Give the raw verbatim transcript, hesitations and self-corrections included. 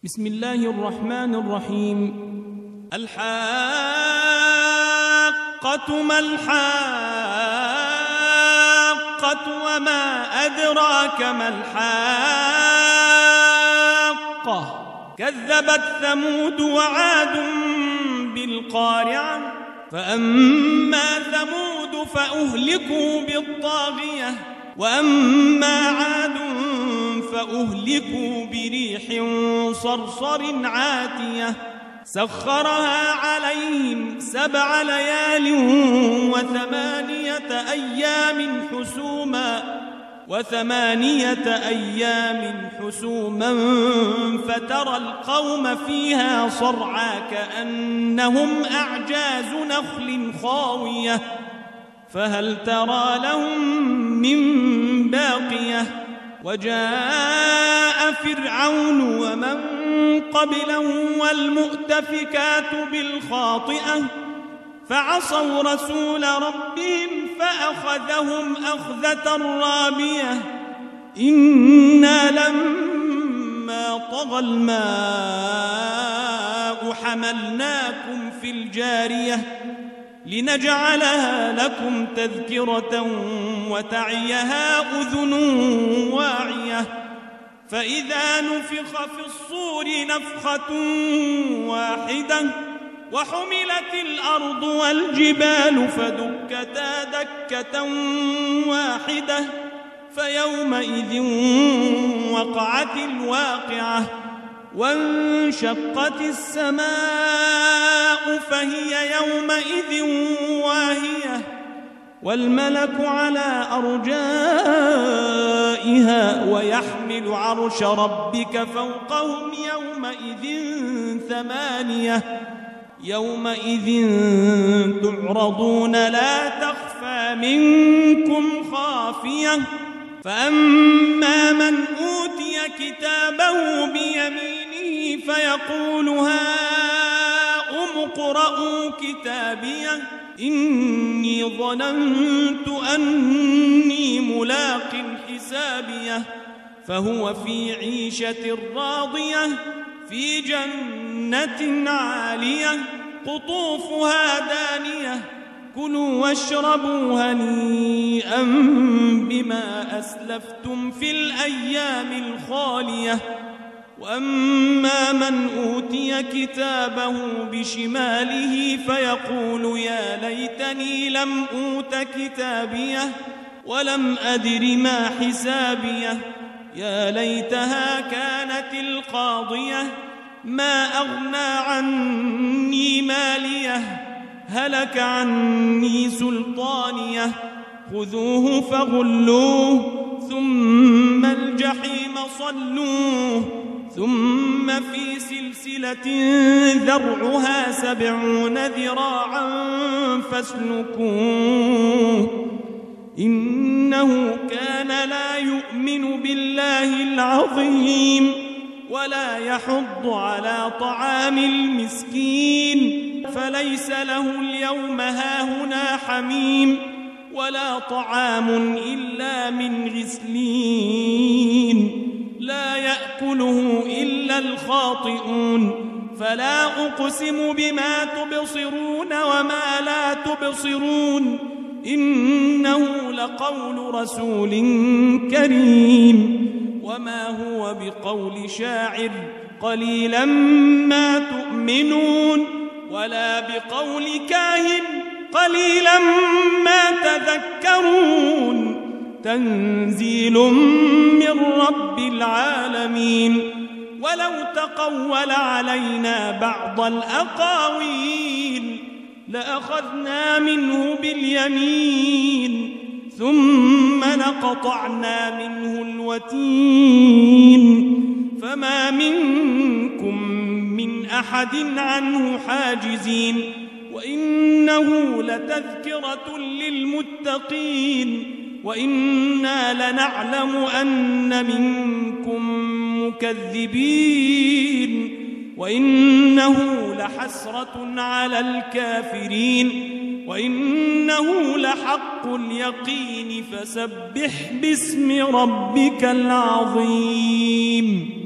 بسم الله الرحمن الرحيم. الحاقة ما الحاقة وما أدراك ما الحاقة كذبت ثمود وعاد بالقارعة فأما ثمود فأهلكوا بالطاغية وأما عاد فأهلكوا بريح صرصر عاتية سخرها عليهم سبع ليال وثمانية أيام حسوما وثمانية أيام حسوما فترى القوم فيها صرعى كأنهم أعجاز نخل خاوية فهل ترى لهم من باقية وجاء فرعون ومن قبله والمؤتفكات بالخاطئة فعصوا رسول ربهم فأخذهم أخذة رابية إنا لما طغى الماء حملناكم في الجارية لنجعلها لكم تذكرة وتعيها أذن واعية فإذا نفخ في الصور نفخة واحدة وحملت الأرض والجبال فدكتا دكة واحدة فيومئذ وقعت الواقعة وانشقت السماء فهي يومئذ واهية والملك على أرجائها ويحمل عرش ربك فوقهم يومئذ ثمانية يومئذ تعرضون لا تخفى منكم خافية فأما من أوتي كتابه بيمينه فيقول هاؤم اقرءوا كتابيه إني ظننت أني ملاق حسابيه فهو في عيشة راضية في جنة عالية قطوفها دانية كلوا واشربوا هنيئا بما أسلفتم في الأيام الخالية وأما من أوتي كتابه بشماله فيقول يا ليتني لم أوت كتابيه ولم أدر ما حسابيه يا ليتها كانت القاضية ما أغنى عني ماليه هلك عني سلطانيه خذوه فغلوه ثم الجحيم صلوه ثم في سلسلة ذرعها سبعون ذراعا فاسلكوه إنه كان لا يؤمن بالله العظيم ولا يحض على طعام المسكين فليس له اليوم هاهنا حميم ولا طعام إلا من غسلين لا يأكله إلا الخاطئون فلا أقسم بما تبصرون وما لا تبصرون إنه لقول رسول كريم وما هو بقول شاعر قليلا ما تؤمنون ولا بقول كاهن قليلا ما تذكرون تنزيل من رب العالمين ولو تقول علينا بعض الأقاويل لأخذنا منه باليمين ثم لقطعنا منه الوتين فما منكم من أحد عنه حاجزين وإنه لتذكرة للمتقين وإنا لنعلم أن منكم مكذبين وإنه لحسرة على الكافرين وإنه لحق اليقين فسبح باسم ربك العظيم.